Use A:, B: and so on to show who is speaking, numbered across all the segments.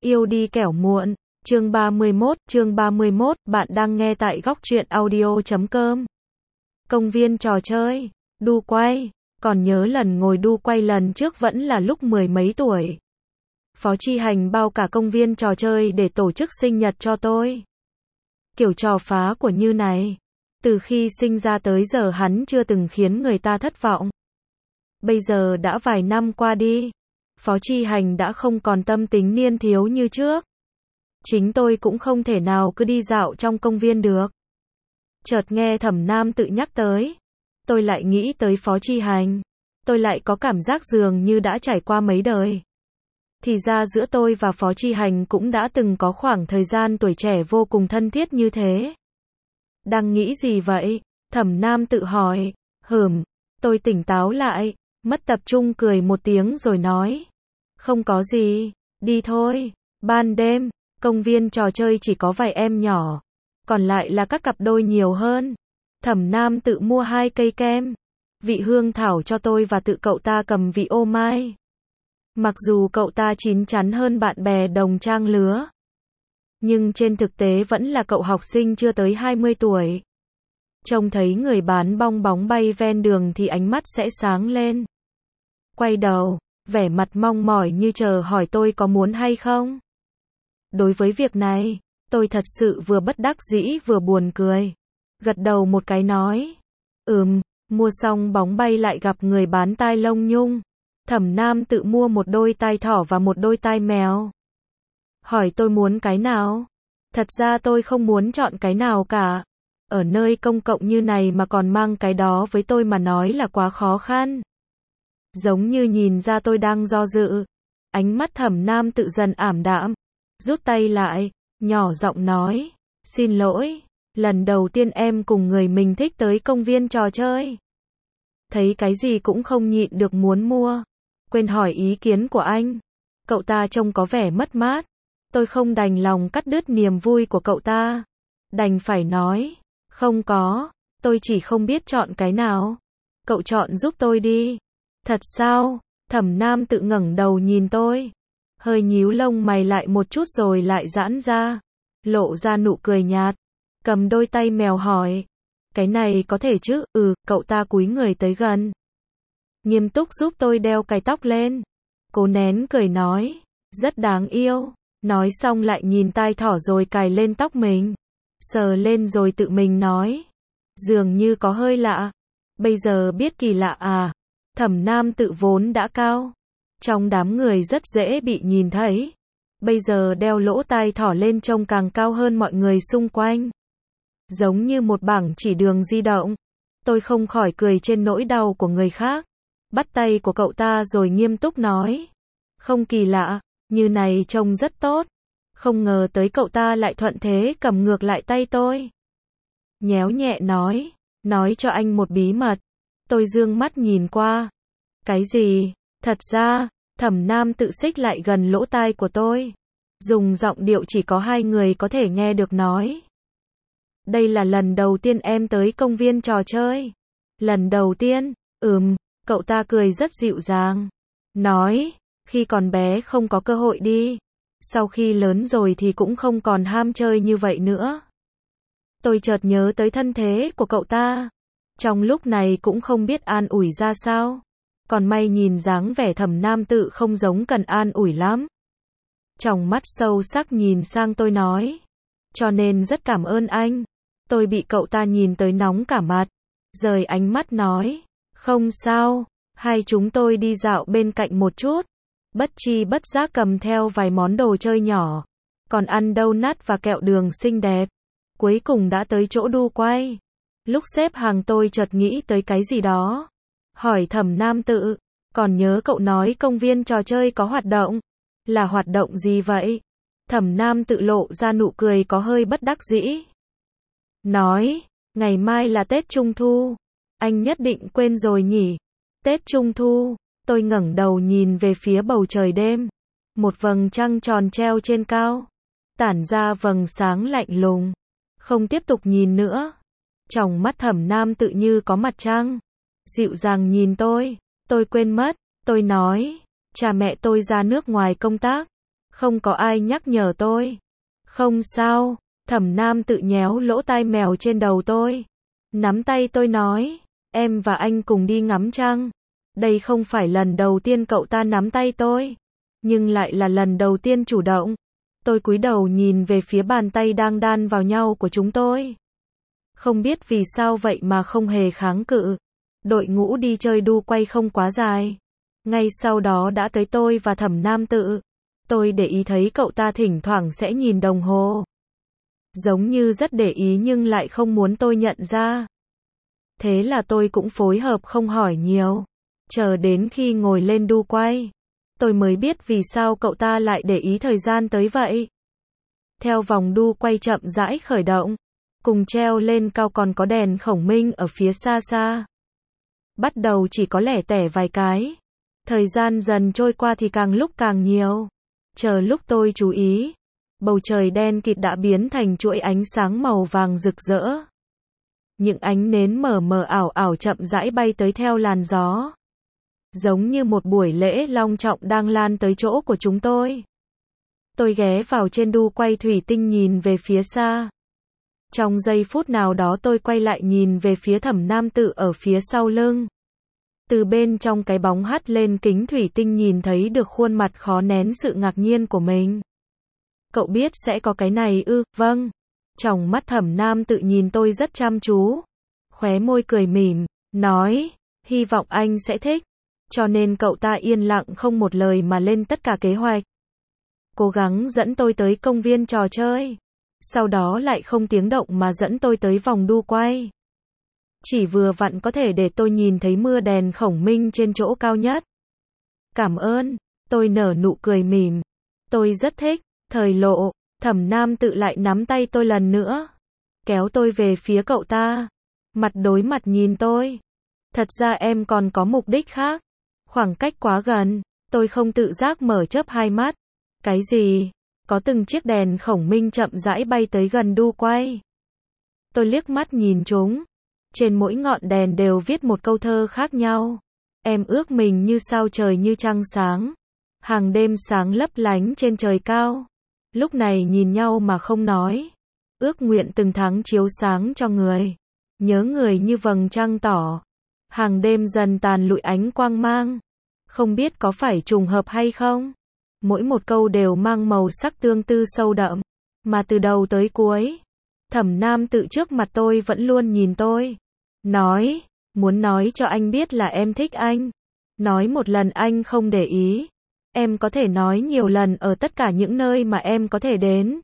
A: Yêu đi kẻo muộn. Chương 31, bạn đang nghe tại góc truyện audio.com. Công viên trò chơi, đu quay, còn nhớ lần ngồi đu quay lần trước vẫn là lúc mười mấy tuổi. Phó Chi Hành bao cả công viên trò chơi để tổ chức sinh nhật cho tôi. Kiểu trò phá của như này, từ khi sinh ra tới giờ hắn chưa từng khiến người ta thất vọng. Bây giờ đã vài năm qua đi, Phó Chi Hành đã không còn tâm tính niên thiếu như trước. Chính tôi cũng không thể nào cứ đi dạo trong công viên được. Chợt nghe Thẩm Nam tự nhắc tới, tôi lại nghĩ tới Phó Chi Hành. Tôi lại có cảm giác dường như đã trải qua mấy đời. Thì ra giữa tôi và Phó Chi Hành cũng đã từng có khoảng thời gian tuổi trẻ vô cùng thân thiết như thế. Đang nghĩ gì vậy? Thẩm Nam tự hỏi. Tôi tỉnh táo lại, mất tập trung cười một tiếng rồi nói. Không có gì, đi thôi. Ban đêm, công viên trò chơi chỉ có vài em nhỏ, còn lại là các cặp đôi nhiều hơn. Thẩm Nam tự mua 2 cây kem, vị hương thảo cho tôi và tự cậu ta cầm vị ô mai. Mặc dù cậu ta chín chắn hơn bạn bè đồng trang lứa, nhưng trên thực tế vẫn là cậu học sinh chưa tới 20 tuổi. Trông thấy người bán bong bóng bay ven đường thì ánh mắt sẽ sáng lên. Quay đầu, vẻ mặt mong mỏi như chờ hỏi tôi có muốn hay không. Đối với việc này, tôi thật sự vừa bất đắc dĩ vừa buồn cười. Gật đầu một cái nói. Mua xong bóng bay lại gặp người bán tai lông nhung. Thẩm Nam tự mua một đôi tai thỏ và một đôi tai mèo. Hỏi tôi muốn cái nào? Thật ra tôi không muốn chọn cái nào cả. Ở nơi công cộng như này mà còn mang cái đó với tôi mà nói là quá khó khăn. Giống như nhìn ra tôi đang do dự. Ánh mắt Thẩm Nam tự dần ảm đạm. Rút tay lại, nhỏ giọng nói. Xin lỗi, lần đầu tiên em cùng người mình thích tới công viên trò chơi. Thấy cái gì cũng không nhịn được muốn mua. Quên hỏi ý kiến của anh. Cậu ta trông có vẻ mất mát. Tôi không đành lòng cắt đứt niềm vui của cậu ta. Đành phải nói. Không có, tôi chỉ không biết chọn cái nào. Cậu chọn giúp tôi đi. Thật sao? Thẩm Nam tự ngẩng đầu nhìn tôi. Hơi nhíu lông mày lại một chút rồi lại giãn ra. Lộ ra nụ cười nhạt. Cầm đôi tay mèo hỏi. Cái này có thể chứ? Cậu ta cúi người tới gần. Nghiêm túc giúp tôi đeo cái tóc lên. Cố nén cười nói. Rất đáng yêu. Nói xong lại nhìn tai thỏ rồi cài lên tóc mình. Sờ lên rồi tự mình nói. Dường như có hơi lạ. Bây giờ biết kỳ lạ à? Thẩm Nam tự vốn đã cao. Trong đám người rất dễ bị nhìn thấy. Bây giờ đeo lỗ tai thỏ lên trông càng cao hơn mọi người xung quanh. Giống như một bảng chỉ đường di động. Tôi không khỏi cười trên nỗi đau của người khác. Bắt tay của cậu ta rồi nghiêm túc nói. Không kỳ lạ, như này trông rất tốt. Không ngờ tới cậu ta lại thuận thế cầm ngược lại tay tôi. Nhéo nhẹ nói cho anh một bí mật. Tôi dương mắt nhìn qua. Cái gì? Thật ra, Thẩm Nam tự xích lại gần lỗ tai của tôi. Dùng giọng điệu chỉ có 2 người có thể nghe được nói. Đây là lần đầu tiên em tới công viên trò chơi. Lần đầu tiên? Cậu ta cười rất dịu dàng. Nói, khi còn bé không có cơ hội đi. Sau khi lớn rồi thì cũng không còn ham chơi như vậy nữa. Tôi chợt nhớ tới thân thế của cậu ta. Trong lúc này cũng không biết an ủi ra sao. Còn may nhìn dáng vẻ Thẩm Nam tự không giống cần an ủi lắm. Tròng mắt sâu sắc nhìn sang tôi nói. Cho nên rất cảm ơn anh. Tôi bị cậu ta nhìn tới nóng cả mặt. Rời ánh mắt nói. Không sao, hai chúng tôi đi dạo bên cạnh một chút. Bất chi bất giác cầm theo vài món đồ chơi nhỏ. Còn ăn donut và kẹo đường xinh đẹp. Cuối cùng đã tới chỗ đu quay. Lúc xếp hàng tôi chợt nghĩ tới cái gì đó. Hỏi Thẩm Nam tự. Còn nhớ cậu nói công viên trò chơi có hoạt động. Là hoạt động gì vậy? Thẩm Nam tự lộ ra nụ cười có hơi bất đắc dĩ. Nói, ngày mai là Tết Trung Thu. Anh nhất định quên rồi nhỉ? Tết Trung Thu. Tôi ngẩng đầu nhìn về phía bầu trời đêm. Một vầng trăng tròn treo trên cao. Tản ra vầng sáng lạnh lùng. Không tiếp tục nhìn nữa. Trong mắt Thẩm Nam tự như có mặt trăng. Dịu dàng nhìn tôi quên mất. Tôi nói, cha mẹ tôi ra nước ngoài công tác. Không có ai nhắc nhở tôi. Không sao, Thẩm Nam Tự nhéo lỗ tai mèo trên đầu tôi. Nắm tay tôi nói, em và anh cùng đi ngắm trăng. Đây không phải lần đầu tiên cậu ta nắm tay tôi, nhưng lại là lần đầu tiên chủ động. Tôi cúi đầu nhìn về phía bàn tay đang đan vào nhau của chúng tôi. Không biết vì sao vậy mà không hề kháng cự. Đội ngũ đi chơi đu quay không quá dài. Ngay sau đó đã tới tôi và Thẩm Nam Tự. Tôi để ý thấy cậu ta thỉnh thoảng sẽ nhìn đồng hồ. Giống như rất để ý nhưng lại không muốn tôi nhận ra. Thế là tôi cũng phối hợp không hỏi nhiều. Chờ đến khi ngồi lên đu quay, tôi mới biết vì sao cậu ta lại để ý thời gian tới vậy. Theo vòng đu quay chậm rãi khởi động, cùng treo lên cao còn có đèn khổng minh ở phía xa xa. Bắt đầu chỉ có lẻ tẻ vài cái. Thời gian dần trôi qua thì càng lúc càng nhiều. Chờ lúc tôi chú ý, bầu trời đen kịt đã biến thành chuỗi ánh sáng màu vàng rực rỡ. Những ánh nến mờ mờ ảo ảo chậm rãi bay tới theo làn gió. Giống như một buổi lễ long trọng đang lan tới chỗ của chúng tôi. Tôi ghé vào trên đu quay thủy tinh nhìn về phía xa. Trong giây phút nào đó tôi quay lại nhìn về phía Thẩm Nam Tự ở phía sau lưng. Từ bên trong cái bóng hắt lên kính thủy tinh nhìn thấy được khuôn mặt khó nén sự ngạc nhiên của mình. Cậu biết sẽ có cái này ư? Vâng. Trong mắt Thẩm Nam Tự nhìn tôi rất chăm chú. Khóe môi cười mỉm, nói, hy vọng anh sẽ thích. Cho nên cậu ta yên lặng không một lời mà lên tất cả kế hoạch. Cố gắng dẫn tôi tới công viên trò chơi. Sau đó lại không tiếng động mà dẫn tôi tới vòng đu quay. Chỉ vừa vặn có thể để tôi nhìn thấy mưa đèn khổng minh trên chỗ cao nhất. Cảm ơn, tôi nở nụ cười mỉm. Tôi rất thích. Thời lộ, Thẩm Nam Tự lại nắm tay tôi lần nữa. Kéo tôi về phía cậu ta. Mặt đối mặt nhìn tôi. Thật ra em còn có mục đích khác. Khoảng cách quá gần, tôi không tự giác mở chớp hai mắt. Cái gì? Có từng chiếc đèn khổng minh chậm rãi bay tới gần đu quay. Tôi liếc mắt nhìn chúng. Trên mỗi ngọn đèn đều viết một câu thơ khác nhau. Em ước mình như sao trời như trăng sáng. Hàng đêm sáng lấp lánh trên trời cao. Lúc này nhìn nhau mà không nói. Ước nguyện từng tháng chiếu sáng cho người. Nhớ người như vầng trăng tỏ. Hàng đêm dần tàn lụi ánh quang mang. Không biết có phải trùng hợp hay không? Mỗi một câu đều mang màu sắc tương tư sâu đậm. Mà từ đầu tới cuối, Thẩm Nam Tự trước mặt tôi vẫn luôn nhìn tôi. Nói, muốn nói cho anh biết là em thích anh. Nói một lần anh không để ý. Em có thể nói nhiều lần ở tất cả những nơi mà em có thể đến.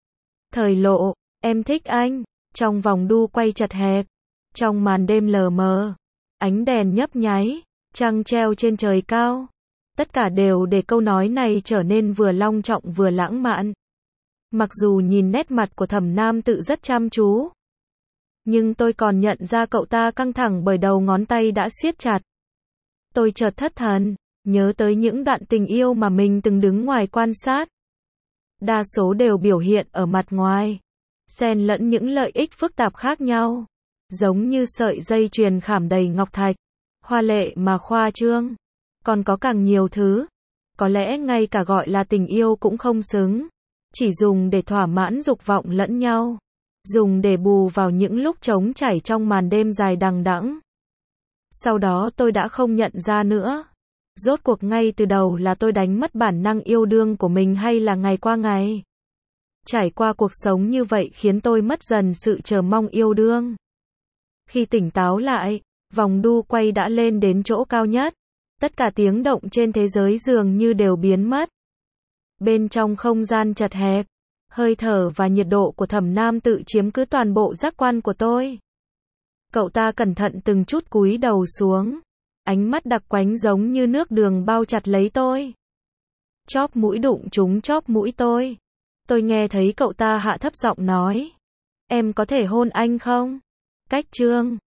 A: Thời lộ, em thích anh. Trong vòng đu quay chật hẹp. Trong màn đêm lờ mờ. Ánh đèn nhấp nháy. Trăng treo trên trời cao. Tất cả đều để câu nói này trở nên vừa long trọng vừa lãng mạn. Mặc dù nhìn nét mặt của Thẩm Nam Tự rất chăm chú. Nhưng tôi còn nhận ra cậu ta căng thẳng bởi đầu ngón tay đã siết chặt. Tôi chợt thất thần. Nhớ tới những đoạn tình yêu mà mình từng đứng ngoài quan sát. Đa số đều biểu hiện ở mặt ngoài. Xen lẫn những lợi ích phức tạp khác nhau. Giống như sợi dây chuyền khảm đầy ngọc thạch. Hoa lệ mà khoa trương. Còn có càng nhiều thứ. Có lẽ ngay cả gọi là tình yêu cũng không xứng. Chỉ dùng để thỏa mãn dục vọng lẫn nhau. Dùng để bù vào những lúc trống trải trong màn đêm dài đằng đẵng. Sau đó tôi đã không nhận ra nữa. Rốt cuộc ngay từ đầu là tôi đánh mất bản năng yêu đương của mình hay là ngày qua ngày. Trải qua cuộc sống như vậy khiến tôi mất dần sự chờ mong yêu đương. Khi tỉnh táo lại, vòng đu quay đã lên đến chỗ cao nhất. Tất cả tiếng động trên thế giới dường như đều biến mất. Bên trong không gian chật hẹp, hơi thở và nhiệt độ của Thẩm Nam Tự chiếm cứ toàn bộ giác quan của tôi. Cậu ta cẩn thận từng chút cúi đầu xuống. Ánh mắt đặc quánh giống như nước đường bao chặt lấy tôi. Chóp mũi đụng trúng chóp mũi tôi. Tôi nghe thấy cậu ta hạ thấp giọng nói. Em có thể hôn anh không? Cách chương